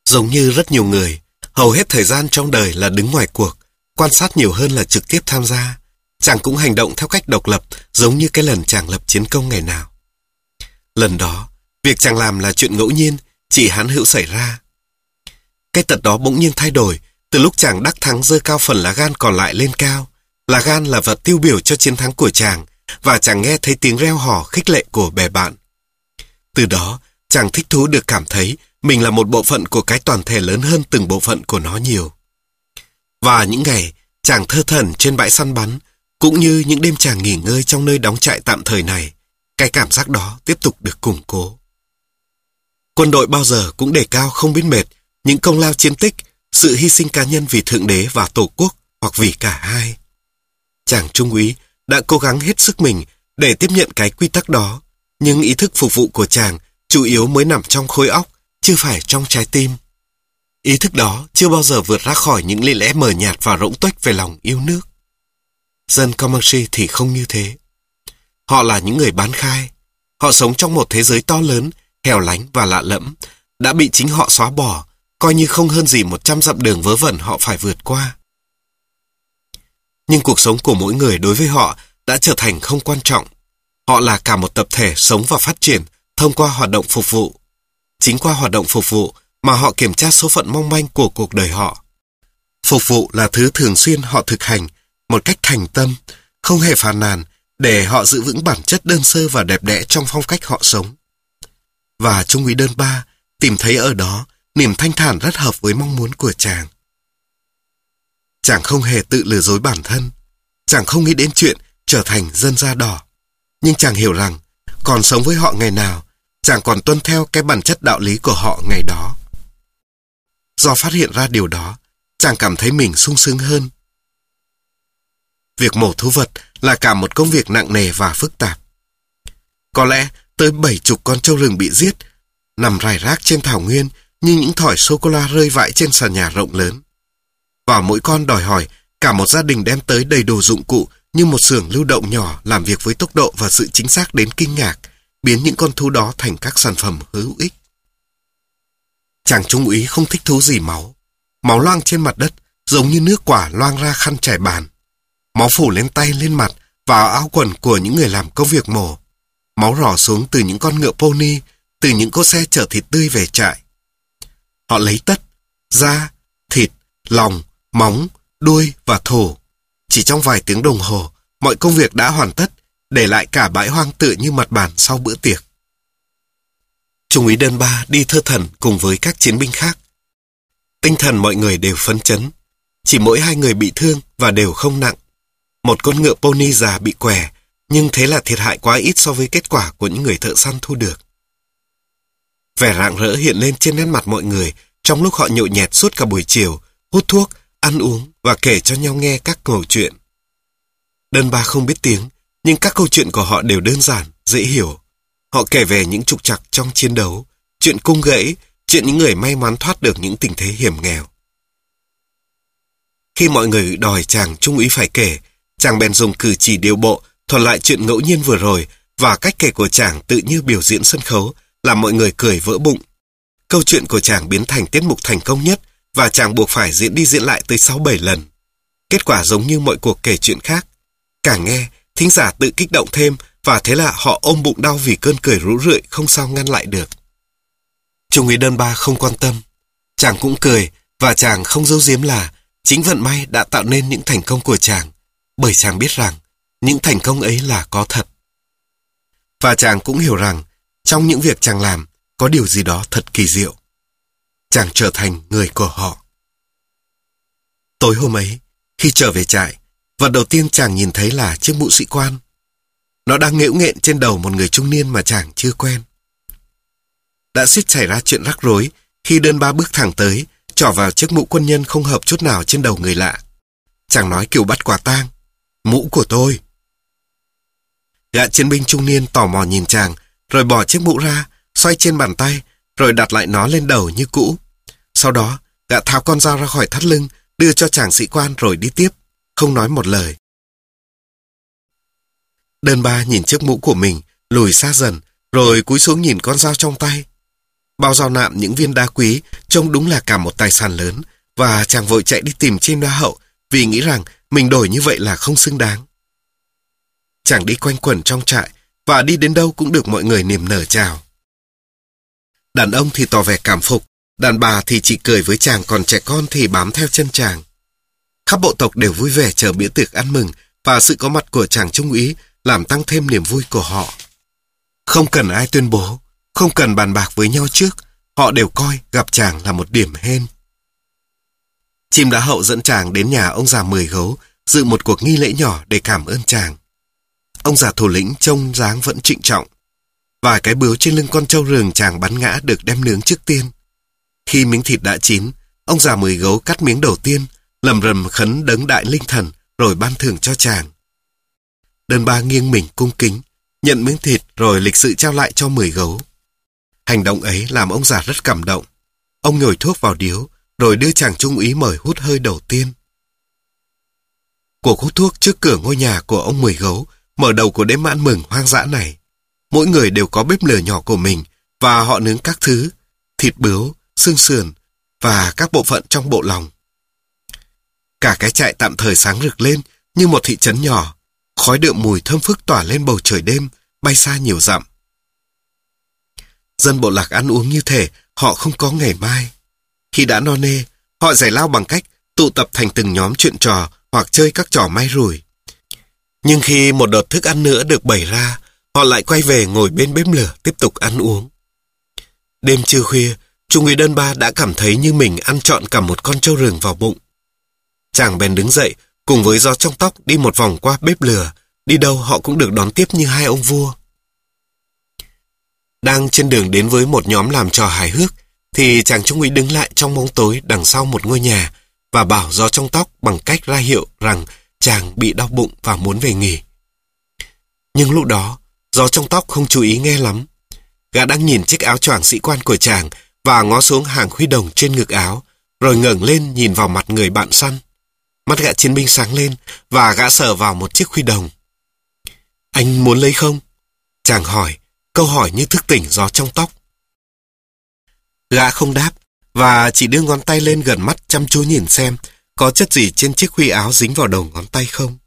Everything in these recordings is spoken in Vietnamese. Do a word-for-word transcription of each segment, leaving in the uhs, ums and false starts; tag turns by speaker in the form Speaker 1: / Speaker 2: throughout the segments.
Speaker 1: Giống như rất nhiều người, hầu hết thời gian trong đời là đứng ngoài cuộc, quan sát nhiều hơn là trực tiếp tham gia. Chàng cũng hành động theo cách độc lập, giống như cái lần chàng lập chiến công ngày nào. Lần đó, việc chàng làm là chuyện ngẫu nhiên, chỉ hán hữu xảy ra. Cái tật đó bỗng nhiên thay đổi, từ lúc chàng đắc thắng giơ cao phần lá gan còn lại lên cao. Lá gan là vật tiêu biểu cho chiến thắng của chàng, và chàng nghe thấy tiếng reo hò khích lệ của bè bạn. Từ đó, chàng thích thú được cảm thấy mình là một bộ phận của cái toàn thể lớn hơn từng bộ phận của nó nhiều. Và những ngày chàng thơ thẩn trên bãi săn bắn, cũng như những đêm chàng nghỉ ngơi trong nơi đóng trại tạm thời này, cái cảm giác đó tiếp tục được củng cố. Quân đội bao giờ cũng đề cao không biết mệt những công lao chiến tích, sự hy sinh cá nhân vì Thượng Đế và Tổ quốc, hoặc vì cả hai. Chàng trung úy đã cố gắng hết sức mình để tiếp nhận cái quy tắc đó, nhưng ý thức phục vụ của chàng chủ yếu mới nằm trong khối óc, chứ phải trong trái tim. Ý thức đó chưa bao giờ vượt ra khỏi những lý lẽ mờ nhạt và rỗng tuếch về lòng yêu nước. Dân Comanche thì không như thế. Họ là những người bán khai. Họ sống trong một thế giới to lớn, hẻo lánh và lạ lẫm, đã bị chính họ xóa bỏ, coi như không hơn gì một trăm dặm đường vớ vẩn họ phải vượt qua. Nhưng cuộc sống của mỗi người đối với họ đã trở thành không quan trọng. Họ là cả một tập thể sống và phát triển thông qua hoạt động phục vụ. Chính qua hoạt động phục vụ mà họ kiểm tra số phận mong manh của cuộc đời họ. Phục vụ là thứ thường xuyên họ thực hành một cách thành tâm, không hề phàn nàn, để họ giữ vững bản chất đơn sơ và đẹp đẽ trong phong cách họ sống. Và trung úy Đơn Ba tìm thấy ở đó niềm thanh thản rất hợp với mong muốn của chàng. Chàng không hề tự lừa dối bản thân. Chàng không nghĩ đến chuyện trở thành dân da đỏ. Nhưng chàng hiểu rằng, còn sống với họ ngày nào, chàng còn tuân theo cái bản chất đạo lý của họ ngày đó. Do phát hiện ra điều đó, chàng cảm thấy mình sung sướng hơn. Việc mổ thú vật là cả một công việc nặng nề và phức tạp. Có lẽ tới bảy chục con trâu rừng bị giết, nằm rải rác trên thảo nguyên như những thỏi sô-cô-la rơi vãi trên sàn nhà rộng lớn. Và mỗi con đòi hỏi cả một gia đình đem tới đầy đủ dụng cụ như một xưởng lưu động nhỏ làm việc với tốc độ và sự chính xác đến kinh ngạc, biến những con thú đó thành các sản phẩm hữu ích. Chàng trung úy không thích thú gì máu. Máu loang trên mặt đất giống như nước quả loang ra khăn trải bàn. Máu phủ lên tay, lên mặt và áo quần của những người làm công việc mổ. Máu rỏ xuống từ những con ngựa pony, từ những cỗ xe chở thịt tươi về trại. Họ lấy tất, da, thịt, lòng, móng, đuôi và thổ. Chỉ trong vài tiếng đồng hồ, mọi công việc đã hoàn tất, để lại cả bãi hoang tựa như mặt bàn sau bữa tiệc. Trung úy Đơn Ba đi thơ thẩn cùng với các chiến binh khác. Tinh thần mọi người đều phấn chấn. Chỉ mỗi hai người bị thương và đều không nặng. Một con ngựa pony già bị què, nhưng thế là thiệt hại quá ít so với kết quả của những người thợ săn thu được. Vẻ rạng rỡ hiện lên trên nét mặt mọi người trong lúc họ nhậu nhẹt suốt cả buổi chiều, hút thuốc, ăn uống và kể cho nhau nghe các câu chuyện. Đơn Ba không biết tiếng, nhưng các câu chuyện của họ đều đơn giản, dễ hiểu. Họ kể về những trục trặc trong chiến đấu, chuyện cung gãy, chuyện những người may mắn thoát được những tình thế hiểm nghèo. Khi mọi người đòi chàng trung úy phải kể, chàng bèn dùng cử chỉ điệu bộ thuật lại chuyện ngẫu nhiên vừa rồi, và cách kể của chàng tự như biểu diễn sân khấu, làm mọi người cười vỡ bụng. Câu chuyện của chàng biến thành tiết mục thành công nhất, và chàng buộc phải diễn đi diễn lại tới sáu bảy lần. Kết quả giống như mọi cuộc kể chuyện khác. Càng nghe, thính giả tự kích động thêm, và thế là họ ôm bụng đau vì cơn cười rũ rượi không sao ngăn lại được. Trung úy Đơn Ba không quan tâm. Chàng cũng cười, và chàng không giấu giếm là chính vận may đã tạo nên những thành công của chàng, bởi chàng biết rằng những thành công ấy là có thật. Và chàng cũng hiểu rằng trong những việc chàng làm có điều gì đó thật kỳ diệu. Chàng trở thành người của họ. Tối hôm ấy, khi trở về trại, vật đầu tiên chàng nhìn thấy là chiếc mũ sĩ quan. Nó đang nghễu nghện trên đầu một người trung niên mà chàng chưa quen. Đã suýt xảy ra chuyện rắc rối khi Đơn Ba bước thẳng tới, trỏ vào chiếc mũ quân nhân không hợp chút nào trên đầu người lạ. Chàng nói kiểu bắt quả tang: "Mũ của tôi." Gã chiến binh trung niên tò mò nhìn chàng, rồi bỏ chiếc mũ ra, xoay trên bàn tay, rồi đặt lại nó lên đầu như cũ. Sau đó, gã tháo con dao ra khỏi thắt lưng, đưa cho chàng sĩ quan rồi đi tiếp, không nói một lời. Đơn Ba nhìn chiếc mũ của mình lùi xa dần, rồi cúi xuống nhìn con dao trong tay. Bao dao nạm những viên đá quý trông đúng là cả một tài sản lớn, và chàng vội chạy đi tìm chim đá hậu vì nghĩ rằng mình đổi như vậy là không xứng đáng. Chàng đi quanh quẩn trong trại và đi đến đâu cũng được mọi người niềm nở chào. Đàn ông thì tỏ vẻ cảm phục, đàn bà thì chỉ cười với chàng, còn trẻ con thì bám theo chân chàng. Khắp bộ tộc đều vui vẻ chờ bữa tiệc ăn mừng, và sự có mặt của chàng trung úy làm tăng thêm niềm vui của họ. Không cần ai tuyên bố, không cần bàn bạc với nhau trước, họ đều coi gặp chàng là một điểm hên. Chim đá hậu dẫn chàng đến nhà ông già Mười Gấu, dự một cuộc nghi lễ nhỏ để cảm ơn chàng. Ông già thủ lĩnh trông dáng vẫn trịnh trọng. Vài cái bướu trên lưng con trâu rừng chàng bắn ngã được đem nướng trước tiên. Khi miếng thịt đã chín, ông già Mười Gấu cắt miếng đầu tiên, lầm rầm khấn đấng đại linh thần, rồi ban thưởng cho chàng. Đơn Ba nghiêng mình cung kính, nhận miếng thịt rồi lịch sự trao lại cho Mười Gấu. Hành động ấy làm ông già rất cảm động. Ông nhồi thuốc vào điếu, rồi đưa chàng trung úy mời hút hơi đầu tiên. Cuộc hút thuốc trước cửa ngôi nhà của ông Mười Gấu mở đầu của đêm ăn mừng hoang dã này. Mỗi người đều có bếp lửa nhỏ của mình, và họ nướng các thứ, thịt bướu, xương sườn, và các bộ phận trong bộ lòng. Cả cái trại tạm thời sáng rực lên như một thị trấn nhỏ, khói đượm mùi thơm phức tỏa lên bầu trời đêm, bay xa nhiều dặm. Dân bộ lạc ăn uống như thể họ không có ngày mai. Khi đã no nê, họ giải lao bằng cách tụ tập thành từng nhóm chuyện trò hoặc chơi các trò may rủi. Nhưng khi một đợt thức ăn nữa được bày ra, họ lại quay về ngồi bên bếp lửa tiếp tục ăn uống. Đêm trưa khuya, trung úy Đơn Ba đã cảm thấy như mình ăn trọn cả một con trâu rừng vào bụng. Chàng bèn đứng dậy, cùng với gió trong tóc đi một vòng qua bếp lửa, đi đâu họ cũng được đón tiếp như hai ông vua. Đang trên đường đến với một nhóm làm trò hài hước, thì chàng trung úy đứng lại trong bóng tối đằng sau một ngôi nhà và bảo gió trong tóc bằng cách ra hiệu rằng chàng bị đau bụng và muốn về nghỉ. Nhưng lúc đó, gió trong tóc không chú ý nghe lắm. Gã đang nhìn chiếc áo choàng sĩ quan của chàng và ngó xuống hàng huy đồng trên ngực áo, rồi ngẩng lên nhìn vào mặt người bạn săn. Mắt gã chiến binh sáng lên và gã sờ vào một chiếc huy đồng. Anh muốn lấy không? Chàng hỏi, câu hỏi như thức tỉnh gió trong tóc. Gã không đáp và chỉ đưa ngón tay lên gần mắt chăm chú nhìn xem có chất gì trên chiếc huy áo dính vào đầu ngón tay không.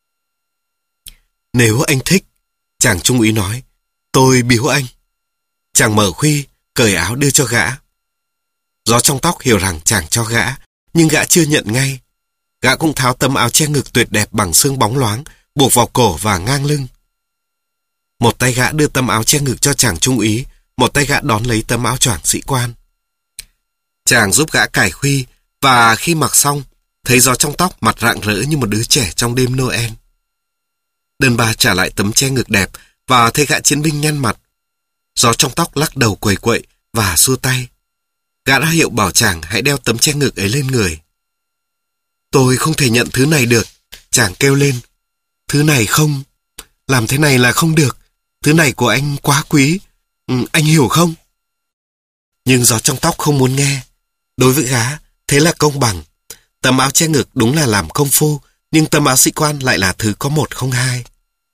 Speaker 1: Nếu anh thích, chàng trung úy nói, tôi biếu anh. Chàng mở huy, cởi áo đưa cho gã. Gió trong tóc hiểu rằng chàng cho gã, nhưng gã chưa nhận ngay. Gã cũng tháo tấm áo che ngực tuyệt đẹp bằng xương bóng loáng, buộc vào cổ và ngang lưng. Một tay gã đưa tấm áo che ngực cho chàng trung úy, một tay gã đón lấy tấm áo choàng sĩ quan. Chàng giúp gã cài huy, và khi mặc xong, thấy gió trong tóc mặt rạng rỡ như một đứa trẻ trong đêm Noel. Đơn Ba trả lại tấm che ngực đẹp và thấy gã chiến binh nhăn mặt. Gió trong tóc lắc đầu quầy quậy và xua tay. Gã đã hiệu bảo chàng hãy đeo tấm che ngực ấy lên người. Tôi không thể nhận thứ này được, chàng kêu lên. Thứ này không, làm thế này là không được. Thứ này của anh quá quý, ừ, anh hiểu không? Nhưng gió trong tóc không muốn nghe. Đối với gã, thế là công bằng. Tấm áo che ngực đúng là làm công phu, nhưng tấm áo sĩ quan lại là thứ có một không hai.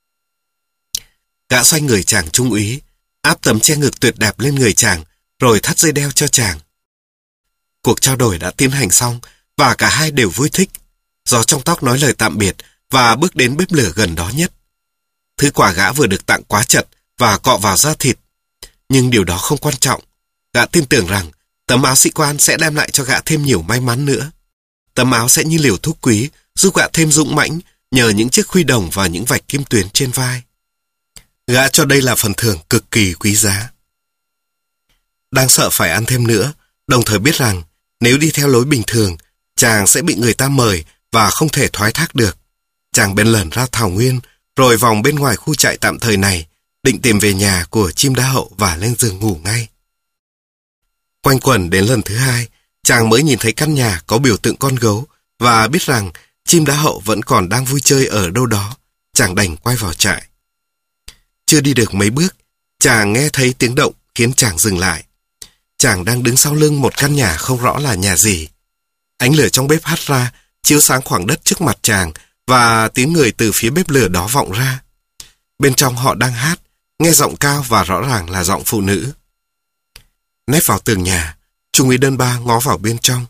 Speaker 1: Gã xoay người chàng trung úy, áp tấm che ngực tuyệt đẹp lên người chàng, rồi thắt dây đeo cho chàng. Cuộc trao đổi đã tiến hành xong, và cả hai đều vui thích. Gió trong tóc nói lời tạm biệt và bước đến bếp lửa gần đó nhất. Thứ quà gã vừa được tặng quá chật và cọ vào da thịt. Nhưng điều đó không quan trọng. Gã tin tưởng rằng tấm áo sĩ quan sẽ đem lại cho gã thêm nhiều may mắn nữa. Tấm áo sẽ như liều thuốc quý, giúp gã thêm dũng mãnh nhờ những chiếc huy đồng và những vạch kim tuyến trên vai. Gã cho đây là phần thưởng cực kỳ quý giá. Đang sợ phải ăn thêm nữa, đồng thời biết rằng nếu đi theo lối bình thường, chàng sẽ bị người ta mời và không thể thoái thác được. Chàng bèn lẩn ra thảo nguyên, rồi vòng bên ngoài khu trại tạm thời này, định tìm về nhà của chim đá hậu và lên giường ngủ ngay. Quanh quẩn đến lần thứ hai, chàng mới nhìn thấy căn nhà có biểu tượng con gấu và biết rằng chim đá hậu vẫn còn đang vui chơi ở đâu đó. Chàng đành quay vào trại. Chưa đi được mấy bước, chàng nghe thấy tiếng động khiến chàng dừng lại. Chàng đang đứng sau lưng một căn nhà không rõ là nhà gì. Ánh lửa trong bếp hắt ra, chiếu sáng khoảng đất trước mặt chàng, và tiếng người từ phía bếp lửa đó vọng ra. Bên trong họ đang hát, nghe giọng cao và rõ ràng là giọng phụ nữ. nép vào tường nhà, Trung úy Đơn Ba ngó vào bên trong.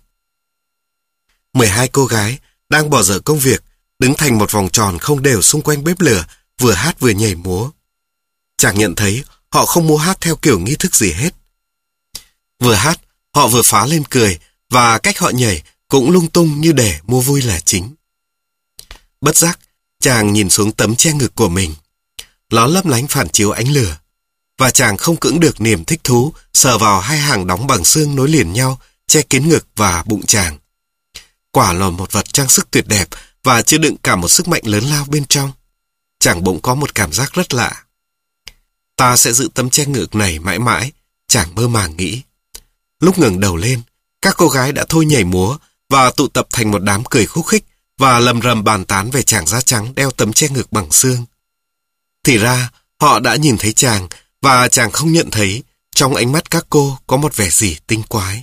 Speaker 1: mười hai cô gái đang bỏ dở công việc, đứng thành một vòng tròn không đều xung quanh bếp lửa, vừa hát vừa nhảy múa. Chàng nhận thấy họ không múa hát theo kiểu nghi thức gì hết. Vừa hát, họ vừa phá lên cười, và cách họ nhảy cũng lung tung như để mua vui là chính. Bất giác, chàng nhìn xuống tấm che ngực của mình. Nó lấp lánh phản chiếu ánh lửa, và chàng không cưỡng được niềm thích thú sờ vào hai hàng đóng bằng xương nối liền nhau, che kín ngực và bụng chàng. Quả là một vật trang sức tuyệt đẹp và chứa đựng cả một sức mạnh lớn lao bên trong. Chàng bỗng có một cảm giác rất lạ. Ta sẽ giữ tấm che ngực này mãi mãi, chàng mơ màng nghĩ. Lúc ngẩng đầu lên, các cô gái đã thôi nhảy múa và tụ tập thành một đám cười khúc khích và lầm rầm bàn tán về chàng da trắng đeo tấm che ngực bằng xương. Thì ra, họ đã nhìn thấy chàng và chàng không nhận thấy trong ánh mắt các cô có một vẻ gì tinh quái.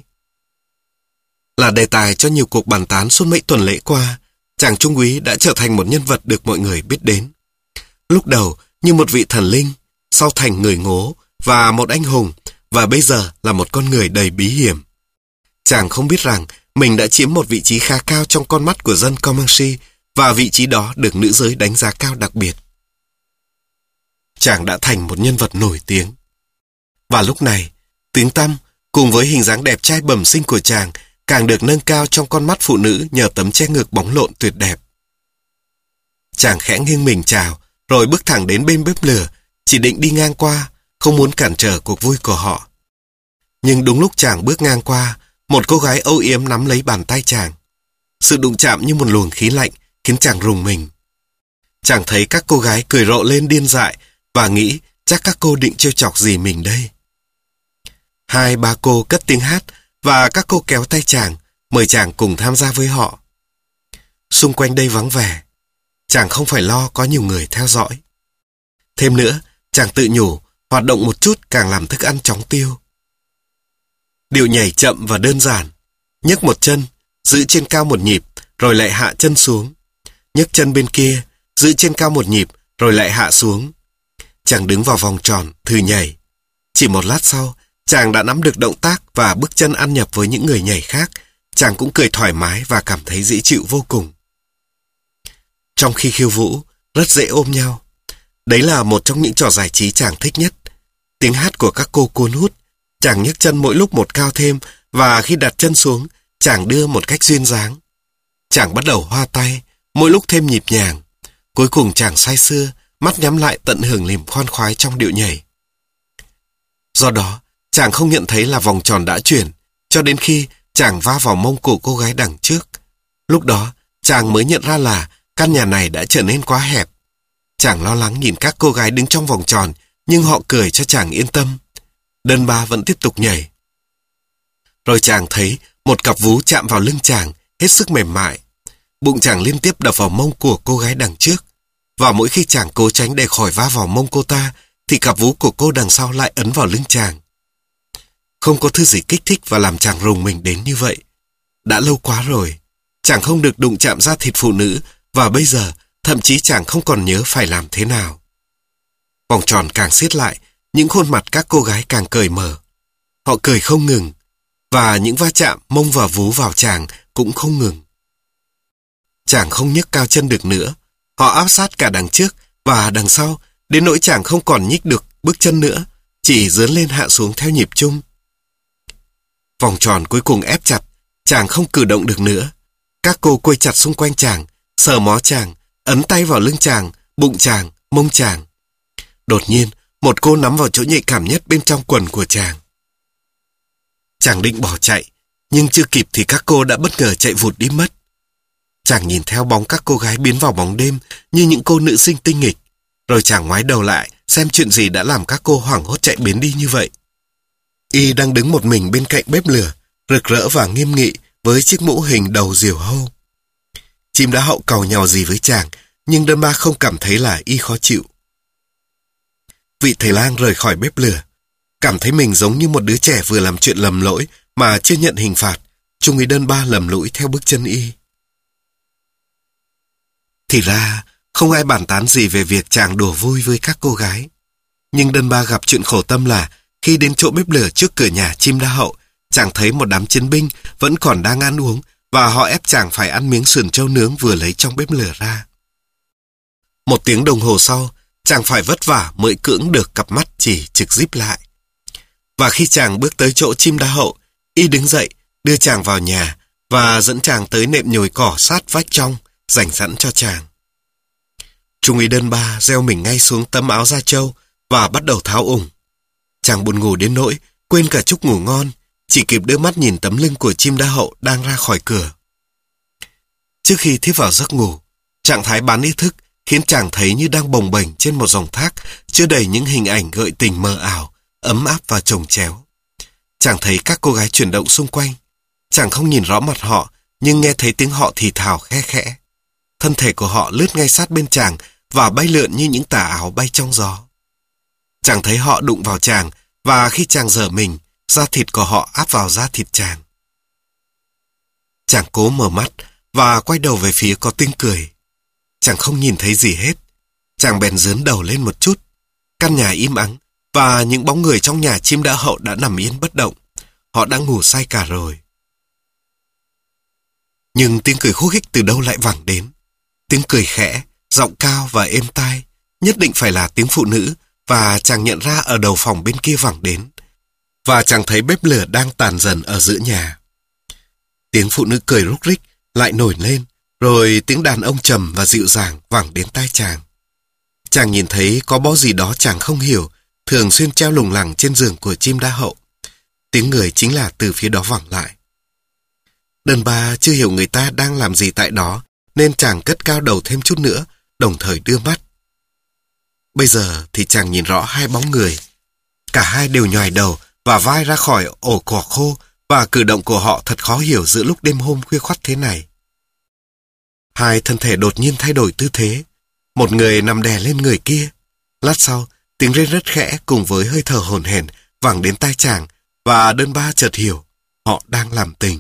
Speaker 1: Là đề tài cho nhiều cuộc bàn tán suốt mấy tuần lễ qua, chàng trung úy đã trở thành một nhân vật được mọi người biết đến. Lúc đầu như một vị thần linh, sau thành người ngố và một anh hùng, và bây giờ là một con người đầy bí hiểm. Chàng không biết rằng mình đã chiếm một vị trí khá cao trong con mắt của dân Comanche, và vị trí đó được nữ giới đánh giá cao đặc biệt. Chàng đã thành một nhân vật nổi tiếng. Và lúc này, tiếng tăm cùng với hình dáng đẹp trai bẩm sinh của chàng càng được nâng cao trong con mắt phụ nữ nhờ tấm che ngực bóng lộn tuyệt đẹp. Chàng khẽ nghiêng mình chào, rồi bước thẳng đến bên bếp lửa, chỉ định đi ngang qua, không muốn cản trở cuộc vui của họ. Nhưng đúng lúc chàng bước ngang qua, một cô gái âu yếm nắm lấy bàn tay chàng. Sự đụng chạm như một luồng khí lạnh khiến chàng rùng mình. Chàng thấy các cô gái cười rộ lên điên dại và nghĩ chắc các cô định trêu chọc gì mình đây. Hai ba cô cất tiếng hát và các cô kéo tay chàng, mời chàng cùng tham gia với họ. Xung quanh đây vắng vẻ, chàng không phải lo có nhiều người theo dõi. Thêm nữa, chàng tự nhủ, hoạt động một chút càng làm thức ăn chóng tiêu. Điệu nhảy chậm và đơn giản, nhấc một chân, giữ trên cao một nhịp, rồi lại hạ chân xuống. Nhấc chân bên kia, giữ trên cao một nhịp, rồi lại hạ xuống. Chàng đứng vào vòng tròn, thử nhảy. Chỉ một lát sau, chàng đã nắm được động tác và bước chân ăn nhập với những người nhảy khác. Chàng cũng cười thoải mái và cảm thấy dễ chịu vô cùng. Trong khi khiêu vũ, rất dễ ôm nhau. Đấy là một trong những trò giải trí chàng thích nhất. Tiếng hát của các cô cuốn hút. Chàng nhấc chân mỗi lúc một cao thêm, và khi đặt chân xuống, chàng đưa một cách duyên dáng. Chàng bắt đầu hoa tay, mỗi lúc thêm nhịp nhàng. Cuối cùng chàng say sưa, mắt nhắm lại tận hưởng niềm khoan khoái trong điệu nhảy. Do đó, chàng không nhận thấy là vòng tròn đã chuyển, cho đến khi chàng va vào mông của cô gái đằng trước. Lúc đó, chàng mới nhận ra là căn nhà này đã trở nên quá hẹp. Chàng lo lắng nhìn các cô gái đứng trong vòng tròn, nhưng họ cười cho chàng yên tâm. Đơn Ba vẫn tiếp tục nhảy. Rồi chàng thấy một cặp vú chạm vào lưng chàng, hết sức mềm mại. Bụng chàng liên tiếp đập vào mông của cô gái đằng trước. Và mỗi khi chàng cố tránh để khỏi va vào mông cô ta, thì cặp vú của cô đằng sau lại ấn vào lưng chàng. Không có thứ gì kích thích và làm chàng rùng mình đến như vậy. Đã lâu quá rồi, chàng không được đụng chạm da thịt phụ nữ, và bây giờ thậm chí chàng không còn nhớ phải làm thế nào. Vòng tròn càng siết lại, những khuôn mặt các cô gái càng cởi mở. Họ cười không ngừng, và những va chạm mông và vú vào chàng cũng không ngừng. Chàng không nhấc cao chân được nữa. Họ áp sát cả đằng trước và đằng sau, đến nỗi chàng không còn nhích được bước chân nữa, chỉ dướn lên hạ xuống theo nhịp chung. Vòng tròn cuối cùng ép chặt, chàng không cử động được nữa. Các cô quây chặt xung quanh chàng, sờ mó chàng, ấn tay vào lưng chàng, bụng chàng, mông chàng. Đột nhiên, một cô nắm vào chỗ nhạy cảm nhất bên trong quần của chàng. Chàng định bỏ chạy, nhưng chưa kịp thì các cô đã bất ngờ chạy vụt đi mất. Chàng nhìn theo bóng các cô gái biến vào bóng đêm như những cô nữ sinh tinh nghịch, rồi chàng ngoái đầu lại xem chuyện gì đã làm các cô hoảng hốt chạy biến đi như vậy. Y đang đứng một mình bên cạnh bếp lửa, rực rỡ và nghiêm nghị với chiếc mũ hình đầu diều hâu. Chim đã hậu càu nhàu gì với chàng, nhưng Đơn Ba không cảm thấy là Y khó chịu. Vị thầy lang rời khỏi bếp lửa, cảm thấy mình giống như một đứa trẻ vừa làm chuyện lầm lỗi mà chưa nhận hình phạt. Trung úy Đơn Ba lầm lũi theo bước chân Y. Thì ra, không ai bàn tán gì về việc chàng đùa vui với các cô gái. Nhưng Đơn Ba gặp chuyện khổ tâm là Khi đến chỗ bếp lửa trước cửa nhà chim đa hậu, chàng thấy một đám chiến binh vẫn còn đang ăn uống và họ ép chàng phải ăn miếng sườn trâu nướng vừa lấy trong bếp lửa ra. Một tiếng đồng hồ sau, chàng phải vất vả mới cưỡng được cặp mắt chỉ trực díp lại. Và khi chàng bước tới chỗ chim đa hậu, y đứng dậy, đưa chàng vào nhà và dẫn chàng tới nệm nhồi cỏ sát vách trong, dành sẵn cho chàng. Trung úy Đơn Ba gieo mình ngay xuống tấm áo da trâu và bắt đầu tháo ủng. Chàng buồn ngủ đến nỗi quên cả chúc ngủ ngon, chỉ kịp đưa mắt nhìn tấm lưng của chim đa hậu đang ra khỏi cửa. Trước khi thiếp vào giấc ngủ, trạng thái bán ý thức khiến chàng thấy như đang bồng bềnh trên một dòng thác chứa đầy những hình ảnh gợi tình mờ ảo, ấm áp và chồng chéo. Chàng thấy các cô gái chuyển động xung quanh. Chàng không nhìn rõ mặt họ, nhưng nghe thấy tiếng họ thì thào khe khẽ. Thân thể của họ lướt ngay sát bên chàng và bay lượn như những tà áo bay trong gió. Chàng thấy họ đụng vào chàng, và khi chàng giở mình, da thịt của họ áp vào da thịt chàng. Chàng cố mở mắt và quay đầu về phía có tiếng cười. Chàng không nhìn thấy gì hết. Chàng bèn dướn đầu lên một chút. Căn nhà im ắng, và những bóng người trong nhà chim đa hậu đã nằm yên bất động. Họ đã ngủ say cả rồi. Nhưng tiếng cười khúc khích từ đâu lại vẳng đến. Tiếng cười khẽ, giọng cao và êm tai, nhất định phải là tiếng phụ nữ, và chàng nhận ra ở đầu phòng bên kia vẳng đến. Và chàng thấy bếp lửa đang tàn dần ở giữa nhà. Tiếng phụ nữ cười rúc rích lại nổi lên, rồi tiếng đàn ông trầm và dịu dàng vẳng đến tai chàng. Chàng nhìn thấy có bó gì đó chàng không hiểu, thường xuyên treo lủng lẳng trên giường của chim đa hậu. Tiếng người chính là từ phía đó vẳng lại. Đơn Ba chưa hiểu người ta đang làm gì tại đó, nên chàng cất cao đầu thêm chút nữa, đồng thời đưa mắt. Bây giờ thì chàng nhìn rõ hai bóng người. Cả hai đều nhoài đầu và vai ra khỏi ổ cỏ khô, và cử động của họ thật khó hiểu giữa lúc đêm hôm khuya khoắt thế này. Hai thân thể đột nhiên thay đổi tư thế. Một người nằm đè lên người kia. Lát sau, tiếng rên rất khẽ cùng với hơi thở hổn hển vẳng đến tai chàng, và Đơn Ba chợt hiểu họ đang làm tình.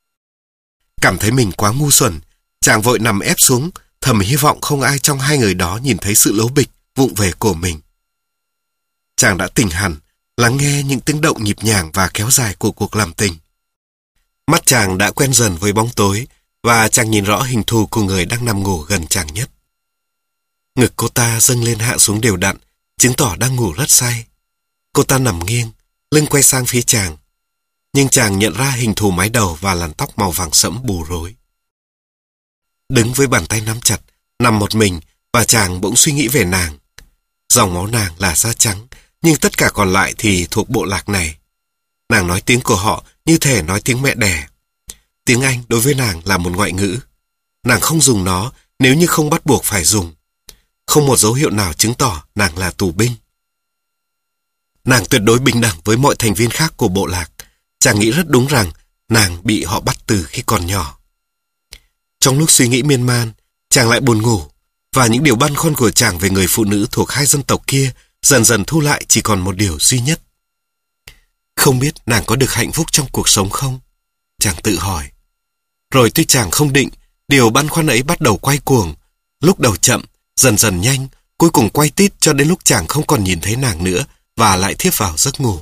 Speaker 1: Cảm thấy mình quá ngu xuẩn, chàng vội nằm ép xuống, thầm hy vọng không ai trong hai người đó nhìn thấy sự lố bịch vụng về của mình. Chàng đã tỉnh hẳn, lắng nghe những tiếng động nhịp nhàng và kéo dài của cuộc làm tình. Mắt chàng đã quen dần với bóng tối, và chàng nhìn rõ hình thù của người đang nằm ngủ gần chàng nhất. Ngực cô ta dâng lên hạ xuống đều đặn, chứng tỏ đang ngủ rất say. Cô ta nằm nghiêng, lưng quay sang phía chàng. Nhưng chàng nhận ra hình thù mái đầu và làn tóc màu vàng sẫm bù rối. Đứng với bàn tay nắm chặt, nằm một mình, và chàng bỗng suy nghĩ về nàng. Dòng máu nàng là da trắng, nhưng tất cả còn lại thì thuộc bộ lạc này. Nàng nói tiếng của họ như thể nói tiếng mẹ đẻ. Tiếng Anh đối với nàng là một ngoại ngữ. Nàng không dùng nó nếu như không bắt buộc phải dùng. Không một dấu hiệu nào chứng tỏ nàng là tù binh. Nàng tuyệt đối bình đẳng với mọi thành viên khác của bộ lạc. Chàng nghĩ rất đúng rằng nàng bị họ bắt từ khi còn nhỏ. Trong lúc suy nghĩ miên man, chàng lại buồn ngủ, và những điều băn khoăn của chàng về người phụ nữ thuộc hai dân tộc kia dần dần thu lại chỉ còn một điều duy nhất. Không biết nàng có được hạnh phúc trong cuộc sống không? Chàng tự hỏi. Rồi tuy chàng không định, điều băn khoăn ấy bắt đầu quay cuồng, lúc đầu chậm, dần dần nhanh, cuối cùng quay tít cho đến lúc chàng không còn nhìn thấy nàng nữa và lại thiếp vào giấc ngủ.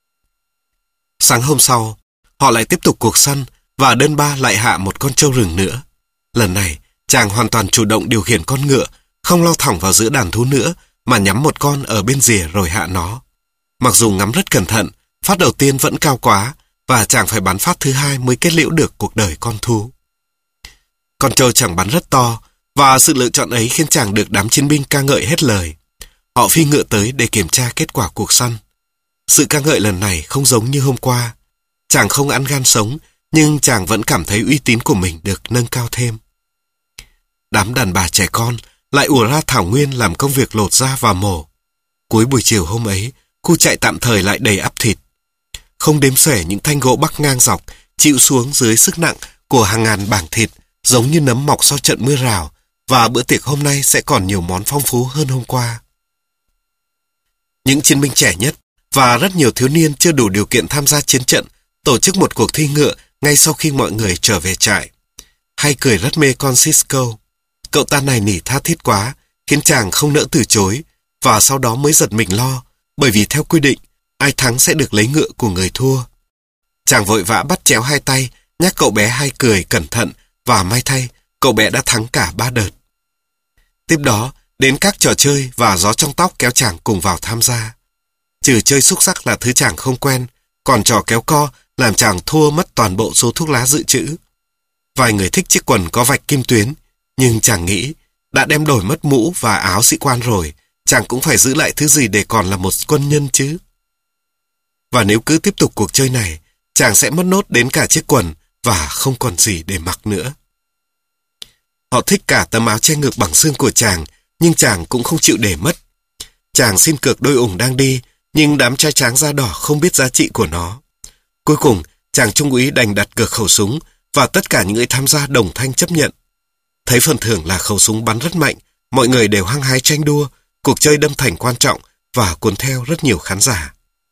Speaker 1: Sáng hôm sau, họ lại tiếp tục cuộc săn, và Đơn Ba lại hạ một con trâu rừng nữa. Lần này, chàng hoàn toàn chủ động điều khiển con ngựa, không lao thẳng vào giữa đàn thú nữa, mà nhắm một con ở bên rìa rồi hạ nó. Mặc dù ngắm rất cẩn thận, phát đầu tiên vẫn cao quá, và chàng phải bắn phát thứ hai mới kết liễu được cuộc đời con thú. Con trâu chàng bắn rất to, và sự lựa chọn ấy khiến chàng được đám chiến binh ca ngợi hết lời. Họ phi ngựa tới để kiểm tra kết quả cuộc săn. Sự ca ngợi lần này không giống như hôm qua. Chàng không ăn gan sống, nhưng chàng vẫn cảm thấy uy tín của mình được nâng cao thêm. Đám đàn bà trẻ con lại ùa ra thảo nguyên làm công việc lột da và mổ. Cuối buổi chiều hôm ấy, khu trại tạm thời lại đầy ắp thịt. Không đếm xuể những thanh gỗ bắc ngang dọc, chịu xuống dưới sức nặng của hàng ngàn bảng thịt, giống như nấm mọc sau trận mưa rào, và bữa tiệc hôm nay sẽ còn nhiều món phong phú hơn hôm qua. Những chiến binh trẻ nhất và rất nhiều thiếu niên chưa đủ điều kiện tham gia chiến trận tổ chức một cuộc thi ngựa ngay sau khi mọi người trở về trại. Hay cười rất mê con Cisco. Cậu ta này nỉ tha thiết quá, khiến chàng không nỡ từ chối, và sau đó mới giật mình lo, bởi vì theo quy định, ai thắng sẽ được lấy ngựa của người thua. Chàng vội vã bắt chéo hai tay, nhắc cậu bé hay cười cẩn thận, và may thay, cậu bé đã thắng cả ba đợt. Tiếp đó, đến các trò chơi và gió trong tóc kéo chàng cùng vào tham gia. Trừ chơi xúc xắc là thứ chàng không quen, còn trò kéo co làm chàng thua mất toàn bộ số thuốc lá dự trữ. Vài người thích chiếc quần có vạch kim tuyến, nhưng chàng nghĩ, đã đem đổi mất mũ và áo sĩ quan rồi, chàng cũng phải giữ lại thứ gì để còn là một quân nhân chứ. Và nếu cứ tiếp tục cuộc chơi này, chàng sẽ mất nốt đến cả chiếc quần và không còn gì để mặc nữa. Họ thích cả tấm áo che ngực bằng xương của chàng, nhưng chàng cũng không chịu để mất. Chàng xin cược đôi ủng đang đi, nhưng đám trai tráng da đỏ không biết giá trị của nó. Cuối cùng, chàng trung úy đành đặt cược khẩu súng, và tất cả những người tham gia đồng thanh chấp nhận. Thấy phần thưởng là khẩu súng bắn rất mạnh, mọi người đều hăng hái tranh đua, cuộc chơi đâm thành quan trọng và cuốn theo rất nhiều khán giả.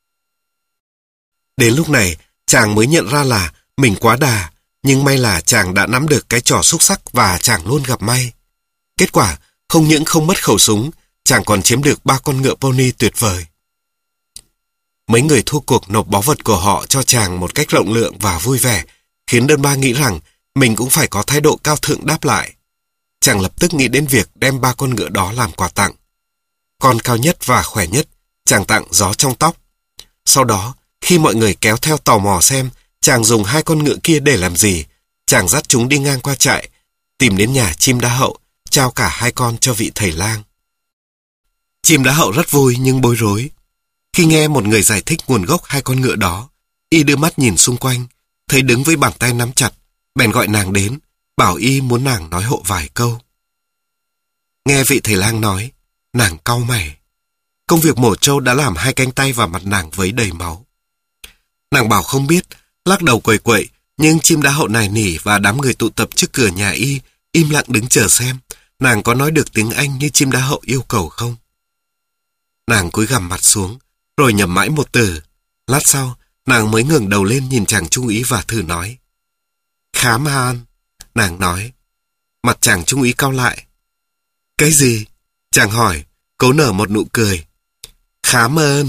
Speaker 1: Đến lúc này, chàng mới nhận ra là mình quá đà, nhưng may là chàng đã nắm được cái trò xúc xắc và chàng luôn gặp may. Kết quả, không những không mất khẩu súng, chàng còn chiếm được ba con ngựa pony tuyệt vời. Mấy người thua cuộc nộp báu vật của họ cho chàng một cách rộng lượng và vui vẻ, khiến đơn ba nghĩ rằng mình cũng phải có thái độ cao thượng đáp lại. Chàng lập tức nghĩ đến việc đem ba con ngựa đó làm quà tặng. Con cao nhất và khỏe nhất, chàng tặng gió trong tóc. Sau đó, khi mọi người kéo theo tò mò xem chàng dùng hai con ngựa kia để làm gì, chàng dắt chúng đi ngang qua trại, tìm đến nhà chim đá hậu, trao cả hai con cho vị thầy lang. Chim đá hậu rất vui nhưng bối rối. Khi nghe một người giải thích nguồn gốc hai con ngựa đó, y đưa mắt nhìn xung quanh, thấy đứng với bàn tay nắm chặt, bèn gọi nàng đến, bảo y muốn nàng nói hộ vài câu. Nghe vị thầy lang nói, nàng cau mày. Công việc mổ trâu đã làm hai cánh tay và mặt nàng vấy đầy máu. Nàng bảo không biết, lắc đầu quẩy quậy, nhưng chim đá hậu nài nỉ và đám người tụ tập trước cửa nhà y, im lặng đứng chờ xem, nàng có nói được tiếng Anh như chim đá hậu yêu cầu không. Nàng cúi gằm mặt xuống, rồi nhẩm mãi một từ. Lát sau, nàng mới ngẩng đầu lên nhìn chàng trung úy và thử nói. Khám an, nàng nói. Mặt chàng trung úy cau lại. Cái gì? Chàng hỏi, cố nở một nụ cười. Khám ơn.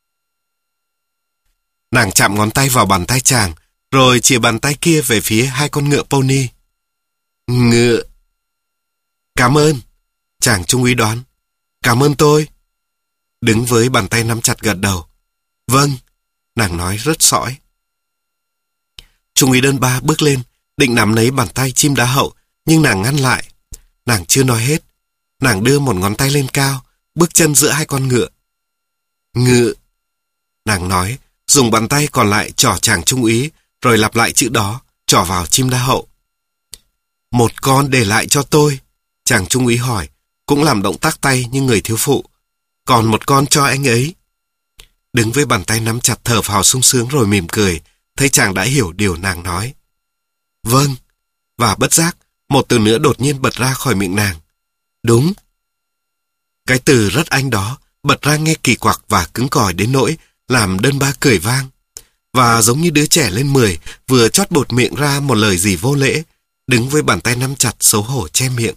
Speaker 1: Nàng chạm ngón tay vào bàn tay chàng, rồi chìa bàn tay kia về phía hai con ngựa pony. Ngựa. Cảm ơn. Chàng trung úy đoán. Cảm ơn tôi. Đứng với bàn tay nắm chặt gật đầu. Vâng, nàng nói rất sõi. Trung úy đơn ba bước lên, định nắm lấy bàn tay chim đá hậu, nhưng nàng ngăn lại. Nàng chưa nói hết. Nàng đưa một ngón tay lên cao, bước chân giữa hai con ngựa. Ngựa. Nàng nói, dùng bàn tay còn lại trỏ chàng trung úy, rồi lặp lại chữ đó, trỏ vào chim đá hậu. Một con để lại cho tôi. Chàng trung úy hỏi, cũng làm động tác tay như người thiếu phụ. Còn một con cho anh ấy. Đứng với bàn tay nắm chặt thở phào sung sướng rồi mỉm cười, thấy chàng đã hiểu điều nàng nói. Vâng. Và bất giác, một từ nữa đột nhiên bật ra khỏi miệng nàng. Đúng. Cái từ rất anh đó bật ra nghe kỳ quặc và cứng cỏi đến nỗi làm đơn ba cười vang. Và giống như đứa trẻ lên mười vừa chót bột miệng ra một lời gì vô lễ, đứng với bàn tay nắm chặt xấu hổ che miệng.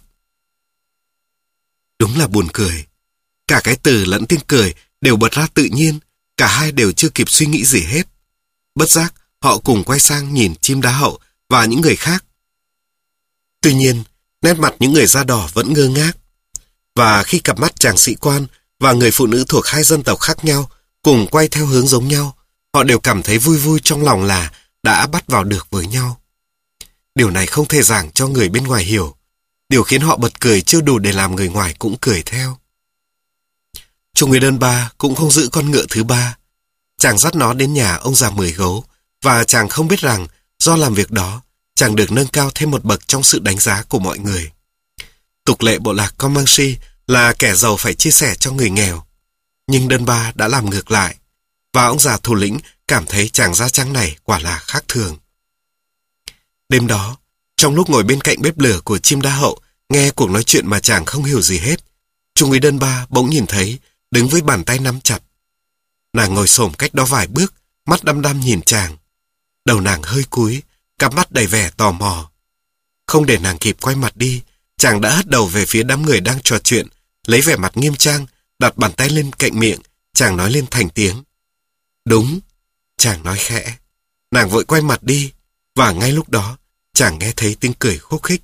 Speaker 1: Đúng là buồn cười. Cả cái từ lẫn tiếng cười đều bật ra tự nhiên, cả hai đều chưa kịp suy nghĩ gì hết. Bất giác, họ cùng quay sang nhìn chim đá hậu và những người khác. Tuy nhiên, nét mặt những người da đỏ vẫn ngơ ngác. Và khi cặp mắt chàng sĩ quan và người phụ nữ thuộc hai dân tộc khác nhau cùng quay theo hướng giống nhau, họ đều cảm thấy vui vui trong lòng là đã bắt vào được với nhau. Điều này không thể giảng cho người bên ngoài hiểu. Điều khiến họ bật cười chưa đủ để làm người ngoài cũng cười theo. Trung úy đơn ba cũng không giữ con ngựa thứ ba. Chàng dắt nó đến nhà ông già Mười Gấu, và chàng không biết rằng do làm việc đó, chàng được nâng cao thêm một bậc trong sự đánh giá của mọi người. Tục lệ bộ lạc Comanche là kẻ giàu phải chia sẻ cho người nghèo. Nhưng đơn ba đã làm ngược lại, và ông già thủ lĩnh cảm thấy chàng da trắng này quả là khác thường. Đêm đó, trong lúc ngồi bên cạnh bếp lửa của chim đá hậu, nghe cuộc nói chuyện mà chàng không hiểu gì hết, Trung úy đơn ba bỗng nhìn thấy, đứng với bàn tay nắm chặt. Nàng ngồi xổm cách đó vài bước, mắt đăm đăm nhìn chàng. Đầu nàng hơi cúi, cặp mắt đầy vẻ tò mò. Không để nàng kịp quay mặt đi, chàng đã hất đầu về phía đám người đang trò chuyện, lấy vẻ mặt nghiêm trang, đặt bàn tay lên cạnh miệng, chàng nói lên thành tiếng. Đúng, chàng nói khẽ. Nàng vội quay mặt đi, và ngay lúc đó, chàng nghe thấy tiếng cười khúc khích.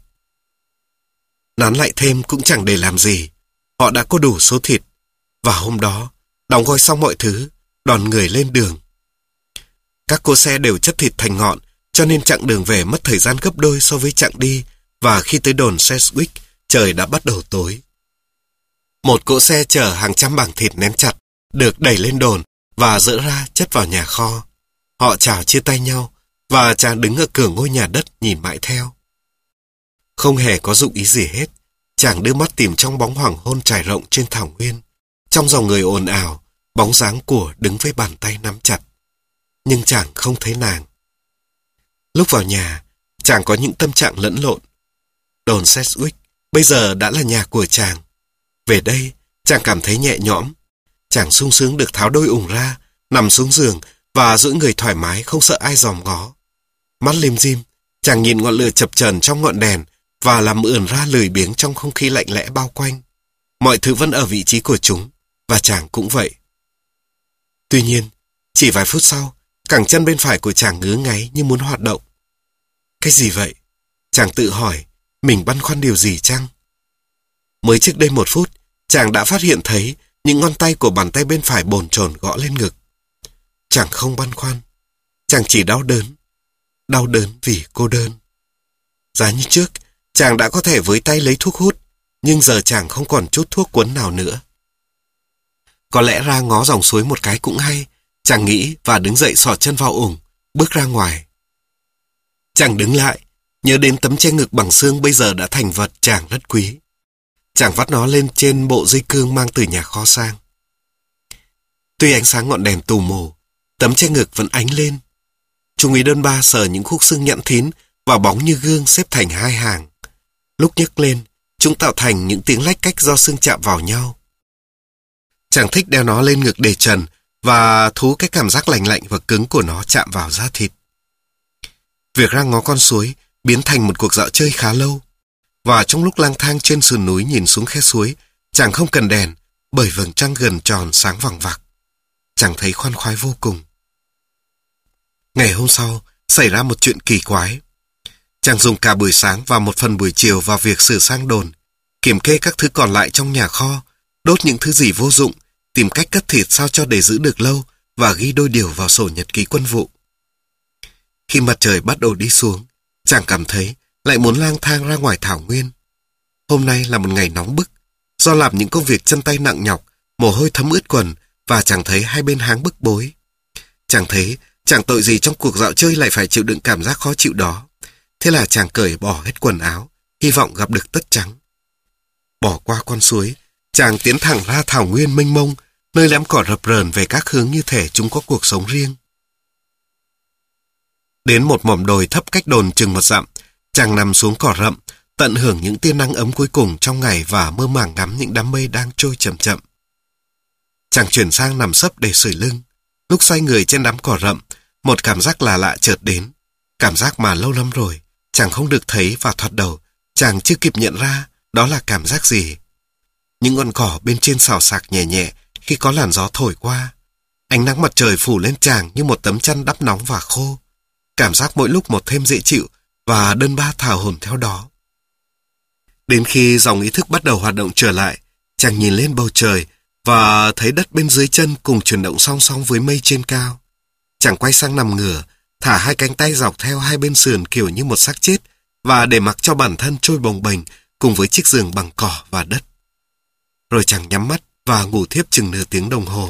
Speaker 1: Nán lại thêm cũng chẳng để làm gì. Họ đã có đủ số thịt, và hôm đó, đóng gói xong mọi thứ, đoàn người lên đường. Các cỗ xe đều chất thịt thành ngọn, cho nên chặng đường về mất thời gian gấp đôi so với chặng đi, và khi tới đồn Sedgwick, trời đã bắt đầu tối. Một cỗ xe chở hàng trăm bảng thịt nén chặt, được đẩy lên đồn và dỡ ra chất vào nhà kho. Họ chào chia tay nhau, và chàng đứng ở cửa ngôi nhà đất nhìn mãi theo. Không hề có dụng ý gì hết, chàng đưa mắt tìm trong bóng hoàng hôn trải rộng trên thảo nguyên. Trong dòng người ồn ào, bóng dáng của đứng với bàn tay nắm chặt. Nhưng chàng không thấy nàng. Lúc vào nhà, chàng có những tâm trạng lẫn lộn. Đồn Sedgwick bây giờ đã là nhà của chàng. Về đây, chàng cảm thấy nhẹ nhõm. Chàng sung sướng được tháo đôi ủng ra, nằm xuống giường và duỗi người thoải mái không sợ ai dòm ngó. Mắt lim dim, chàng nhìn ngọn lửa chập chờn trong ngọn đèn và làm ườn ra lười biếng trong không khí lạnh lẽ bao quanh. Mọi thứ vẫn ở vị trí của chúng, và chàng cũng vậy. Tuy nhiên, chỉ vài phút sau, cẳng chân bên phải của chàng ngứa ngáy như muốn hoạt động. Cái gì vậy? Chàng tự hỏi, mình băn khoăn điều gì chăng? Mới trước đây một phút, chàng đã phát hiện thấy những ngón tay của bàn tay bên phải bồn chồn gõ lên ngực. Chàng không băn khoăn, chàng chỉ đau đớn. Đau đớn vì cô đơn. Giá như trước, chàng đã có thể với tay lấy thuốc hút, nhưng giờ chàng không còn chút thuốc quấn nào nữa. Có lẽ ra ngó dòng suối một cái cũng hay, chàng nghĩ và đứng dậy xỏ chân vào ủng, bước ra ngoài. Chàng đứng lại, nhớ đến tấm che ngực bằng xương bây giờ đã thành vật chàng rất quý. Chàng vắt nó lên trên bộ dây cương mang từ nhà kho sang. Tuy ánh sáng ngọn đèn tù mù, tấm che ngực vẫn ánh lên. Trung úy đơn ba sờ những khúc xương nhẵn thín và bóng như gương xếp thành hai hàng. Lúc nhấc lên, chúng tạo thành những tiếng lách cách do xương chạm vào nhau. Chàng thích đeo nó lên ngực để trần và thú cái cảm giác lành lạnh và cứng của nó chạm vào da thịt. Việc ra ngó con suối biến thành một cuộc dạo chơi khá lâu. Và trong lúc lang thang trên sườn núi nhìn xuống khe suối, chàng không cần đèn bởi vầng trăng gần tròn sáng vằng vặc. Chàng thấy khoan khoái vô cùng. Ngày hôm sau, xảy ra một chuyện kỳ quái. Chàng dùng cả buổi sáng và một phần buổi chiều vào việc sửa sang đồn, kiểm kê các thứ còn lại trong nhà kho, đốt những thứ gì vô dụng, tìm cách cất thịt sao cho để giữ được lâu và ghi đôi điều vào sổ nhật ký quân vụ. Khi mặt trời bắt đầu đi xuống, chàng cảm thấy lại muốn lang thang ra ngoài thảo nguyên. Hôm nay là một ngày nóng bức, do làm những công việc chân tay nặng nhọc, mồ hôi thấm ướt quần và chàng thấy hai bên háng bức bối. Chàng thấy chẳng tội gì trong cuộc dạo chơi lại phải chịu đựng cảm giác khó chịu đó. Thế là chàng cởi bỏ hết quần áo, hy vọng gặp được tất trắng. Bỏ qua con suối, chàng tiến thẳng ra thảo nguyên mênh mông, nơi lắm cỏ rập rờn về các hướng như thể chúng có cuộc sống riêng. Đến một mỏm đồi thấp cách đồn chừng một dặm, chàng nằm xuống cỏ rậm, tận hưởng những tia nắng ấm cuối cùng trong ngày và mơ màng ngắm những đám mây đang trôi chậm chậm. Chàng chuyển sang nằm sấp để sưởi lưng. Lúc xoay người trên đám cỏ rậm, một cảm giác lạ lạ chợt đến. Cảm giác mà lâu lắm rồi, chàng không được thấy và thoạt đầu, chàng chưa kịp nhận ra đó là cảm giác gì. Những ngọn cỏ bên trên xào xạc nhẹ nhẹ khi có làn gió thổi qua. Ánh nắng mặt trời phủ lên chàng như một tấm chăn đắp nóng và khô. Cảm giác mỗi lúc một thêm dễ chịu và đơn ba thả hồn theo đó. Đến khi dòng ý thức bắt đầu hoạt động trở lại, chàng nhìn lên bầu trời và thấy đất bên dưới chân cùng chuyển động song song với mây trên cao. Chàng quay sang nằm ngửa, thả hai cánh tay dọc theo hai bên sườn kiểu như một xác chết và để mặc cho bản thân trôi bồng bềnh cùng với chiếc giường bằng cỏ và đất. Rồi chàng nhắm mắt và ngủ thiếp chừng nửa tiếng đồng hồ.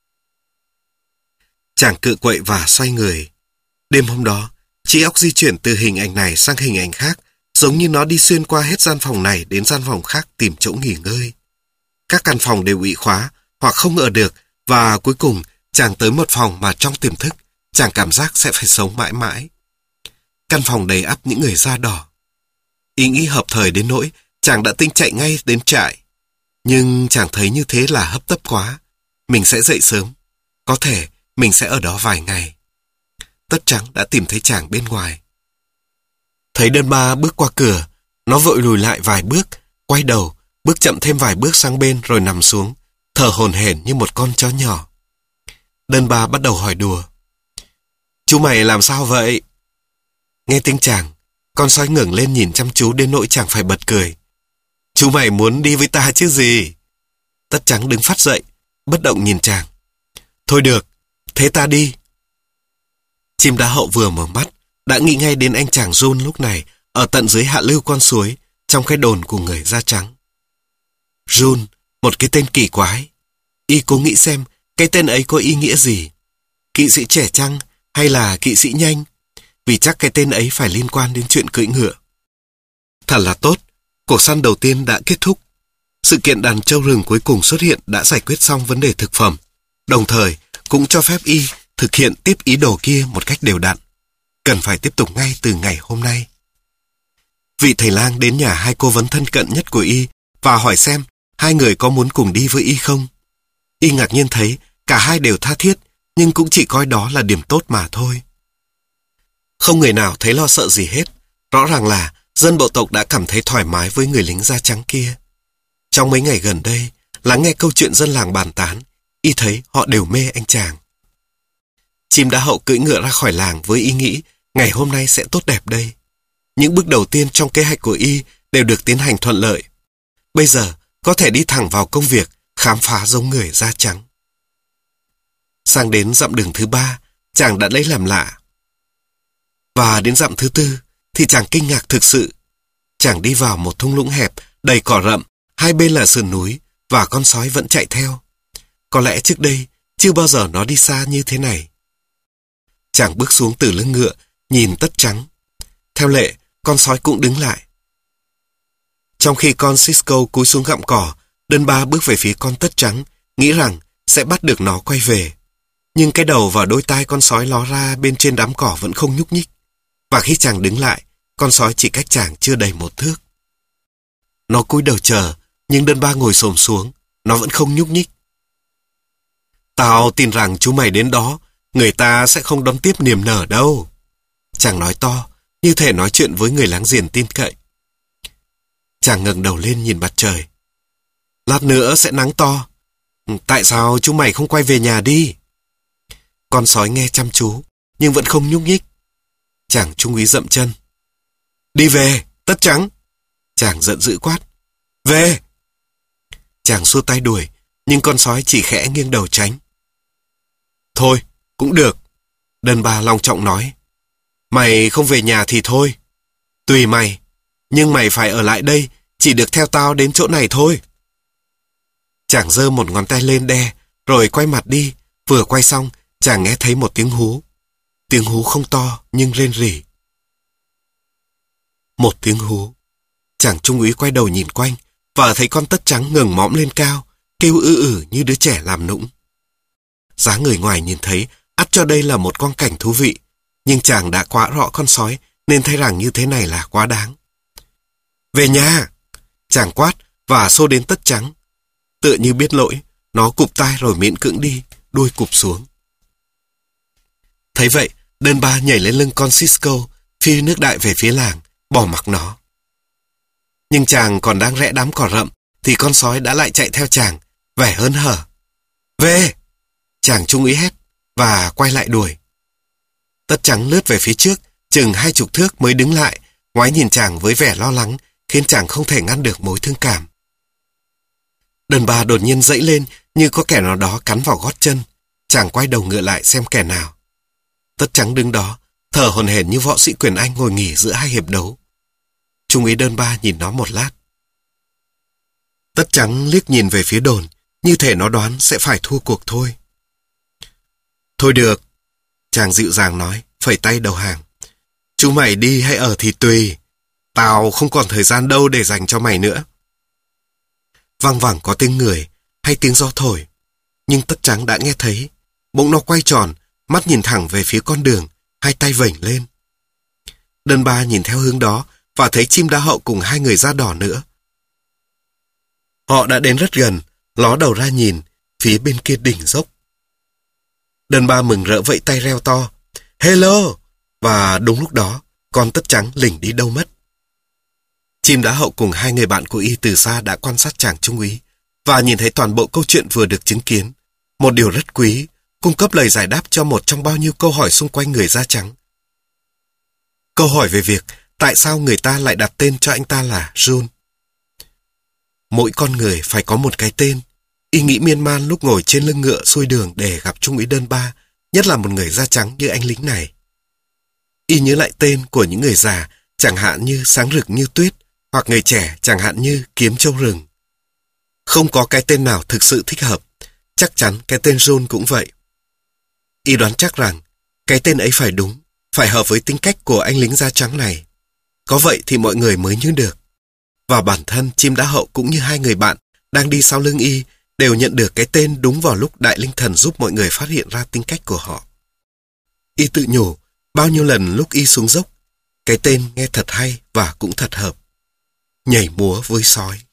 Speaker 1: Chàng cự quậy và xoay người. Đêm hôm đó, trí óc di chuyển từ hình ảnh này sang hình ảnh khác, giống như nó đi xuyên qua hết gian phòng này đến gian phòng khác tìm chỗ nghỉ ngơi. Các căn phòng đều bị khóa hoặc không ở được và cuối cùng chàng tới một phòng mà trong tiềm thức chàng cảm giác sẽ phải sống mãi mãi. Căn phòng đầy ắp những người da đỏ. Ý nghĩ hợp thời đến nỗi chàng đã tính chạy ngay đến trại. Nhưng chàng thấy như thế là hấp tấp quá. Mình sẽ dậy sớm. Có thể mình sẽ ở đó vài ngày. Tất trắng đã tìm thấy chàng bên ngoài. Thấy đơn ba bước qua cửa, nó vội lùi lại vài bước, quay đầu, bước chậm thêm vài bước sang bên rồi nằm xuống, thở hổn hển như một con chó nhỏ. Đơn ba bắt đầu hỏi đùa. Chú mày làm sao vậy? Nghe tiếng chàng, con sói ngẩng lên nhìn chăm chú đến nỗi chàng phải bật cười. Chú mày muốn đi với ta chứ gì? Tất Trắng đứng phát dậy, bất động nhìn chàng. Thôi được, thế ta đi. Chim Đá Hậu vừa mở mắt, đã nghĩ ngay đến anh chàng Jun lúc này, ở tận dưới hạ lưu con suối, trong cái đồn của người da trắng. Jun, một cái tên kỳ quái. Y cố nghĩ xem, cái tên ấy có ý nghĩa gì? Kỵ sĩ trẻ chăng, hay là kỵ sĩ nhanh? Vì chắc cái tên ấy phải liên quan đến chuyện cưỡi ngựa. Thật là tốt, cuộc săn đầu tiên đã kết thúc. Sự kiện đàn trâu rừng cuối cùng xuất hiện đã giải quyết xong vấn đề thực phẩm, đồng thời cũng cho phép Y thực hiện tiếp ý đồ kia một cách đều đặn. Cần phải tiếp tục ngay từ ngày hôm nay. Vị thầy lang đến nhà hai cô vấn thân cận nhất của Y và hỏi xem hai người có muốn cùng đi với Y không. Y ngạc nhiên thấy cả hai đều tha thiết, nhưng cũng chỉ coi đó là điểm tốt mà thôi. Không người nào thấy lo sợ gì hết. Rõ ràng là dân bộ tộc đã cảm thấy thoải mái với người lính da trắng kia. Trong mấy ngày gần đây, lắng nghe câu chuyện dân làng bàn tán, Y thấy họ đều mê anh chàng. Chim Đá Hậu cưỡi ngựa ra khỏi làng với ý nghĩ ngày hôm nay sẽ tốt đẹp đây. Những bước đầu tiên trong kế hoạch của Y đều được tiến hành thuận lợi. Bây giờ có thể đi thẳng vào công việc khám phá giống người da trắng. Sang đến dặm đường thứ ba, chàng đã lấy làm lạ. Và đến dặm thứ tư thì chàng kinh ngạc thực sự. Chàng đi vào một thung lũng hẹp đầy cỏ rậm, hai bên là sườn núi và con sói vẫn chạy theo. Có lẽ trước đây chưa bao giờ nó đi xa như thế này. Chàng bước xuống từ lưng ngựa, nhìn Tất Trắng. Theo lệ, con sói cũng đứng lại. Trong khi con Cisco cúi xuống gặm cỏ, Đơn Ba bước về phía con Tất Trắng, nghĩ rằng sẽ bắt được nó quay về. Nhưng cái đầu và đôi tai con sói ló ra bên trên đám cỏ vẫn không nhúc nhích. Và khi chàng đứng lại, con sói chỉ cách chàng chưa đầy một thước. Nó cúi đầu chờ, nhưng Đơn Ba ngồi xổm xuống, nó vẫn không nhúc nhích. Tao tin rằng chú mày đến đó, người ta sẽ không đón tiếp niềm nở đâu. Chàng nói to, như thể nói chuyện với người láng giềng tin cậy. Chàng ngẩng đầu lên nhìn mặt trời. Lát nữa sẽ nắng to. Tại sao chú mày không quay về nhà đi? Con sói nghe chăm chú, nhưng vẫn không nhúc nhích. Chàng trung úy dậm chân. Đi về, Tất Trắng. Chàng giận dữ quát. Về! Chàng xua tay đuổi, nhưng con sói chỉ khẽ nghiêng đầu tránh. Thôi, cũng được. Đơn Ba long trọng nói. Mày không về nhà thì thôi. Tùy mày, nhưng mày phải ở lại đây, chỉ được theo tao đến chỗ này thôi. Chàng giơ một ngón tay lên đe, rồi quay mặt đi. Vừa quay xong, chàng nghe thấy một tiếng hú. Tiếng hú không to, nhưng rên rỉ. Một tiếng hú. Chàng trung úy quay đầu nhìn quanh, và thấy con Tất Trắng ngẩng mõm lên cao, kêu ư ử như đứa trẻ làm nũng. Giá người ngoài nhìn thấy, ắt cho đây là một quang cảnh thú vị, nhưng chàng đã quá rõ con sói, nên thấy rằng như thế này là quá đáng. Về nhà! Chàng quát và xô đến Tất Trắng. Tựa như biết lỗi, nó cụp tai rồi miễn cưỡng đi, đuôi cụp xuống. Thấy vậy, Đơn Ba nhảy lên lưng con Cisco, phi nước đại về phía làng, bỏ mặc nó. Nhưng chàng còn đang rẽ đám cỏ rậm, thì con sói đã lại chạy theo chàng, vẻ hớn hở. Về! Chàng trung úy hét, và quay lại đuổi. Tất Trắng lướt về phía trước, chừng hai chục thước mới đứng lại, ngoái nhìn chàng với vẻ lo lắng, khiến chàng không thể ngăn được mối thương cảm. Đơn Ba đột nhiên dãy lên như có kẻ nào đó cắn vào gót chân. Chàng quay đầu ngựa lại xem kẻ nào. Tất Trắng đứng đó, thở hổn hển như võ sĩ quyền Anh ngồi nghỉ giữa hai hiệp đấu. Trung úy Đơn Ba nhìn nó một lát. Tất Trắng liếc nhìn về phía đồn, như thể nó đoán sẽ phải thua cuộc thôi. Thôi được, chàng dịu dàng nói, phẩy tay đầu hàng. Chú mày đi hay ở thì tùy. Tao không còn thời gian đâu để dành cho mày nữa. Văng vẳng có tiếng người hay tiếng gió thổi, nhưng Tất Trắng đã nghe thấy. Bỗng nó quay tròn, mắt nhìn thẳng về phía con đường, hai tay vểnh lên. Đơn Ba nhìn theo hướng đó và thấy Chim Đá Hậu cùng hai người da đỏ nữa. Họ đã đến rất gần, ló đầu ra nhìn, phía bên kia đỉnh dốc. Đơn Ba mừng rỡ vẫy tay reo to, Hello! Và đúng lúc đó, con Tất Trắng lỉnh đi đâu mất. Chim Đá Hậu cùng hai người bạn của Y từ xa đã quan sát chàng trung úy và nhìn thấy toàn bộ câu chuyện vừa được chứng kiến. Một điều rất quý, cung cấp lời giải đáp cho một trong bao nhiêu câu hỏi xung quanh người da trắng. Câu hỏi về việc tại sao người ta lại đặt tên cho anh ta là June. Mỗi con người phải có một cái tên. Y nghĩ miên man lúc ngồi trên lưng ngựa xuôi đường để gặp Trung úy Đơn Ba, nhất là một người da trắng như anh lính này. Y nhớ lại tên của những người già, chẳng hạn như Sáng Rực Như Tuyết, hoặc người trẻ chẳng hạn như Kiếm Châu Rừng. Không có cái tên nào thực sự thích hợp, chắc chắn cái tên June cũng vậy. Y đoán chắc rằng cái tên ấy phải đúng, phải hợp với tính cách của anh lính da trắng này. Có vậy thì mọi người mới nhớ được. Và bản thân Chim Đá Hậu cũng như hai người bạn đang đi sau lưng Y đều nhận được cái tên đúng vào lúc Đại Linh Thần giúp mọi người phát hiện ra tính cách của họ. Y tự nhủ bao nhiêu lần lúc Y xuống dốc, cái tên nghe thật hay và cũng thật hợp. Nhảy múa với sói.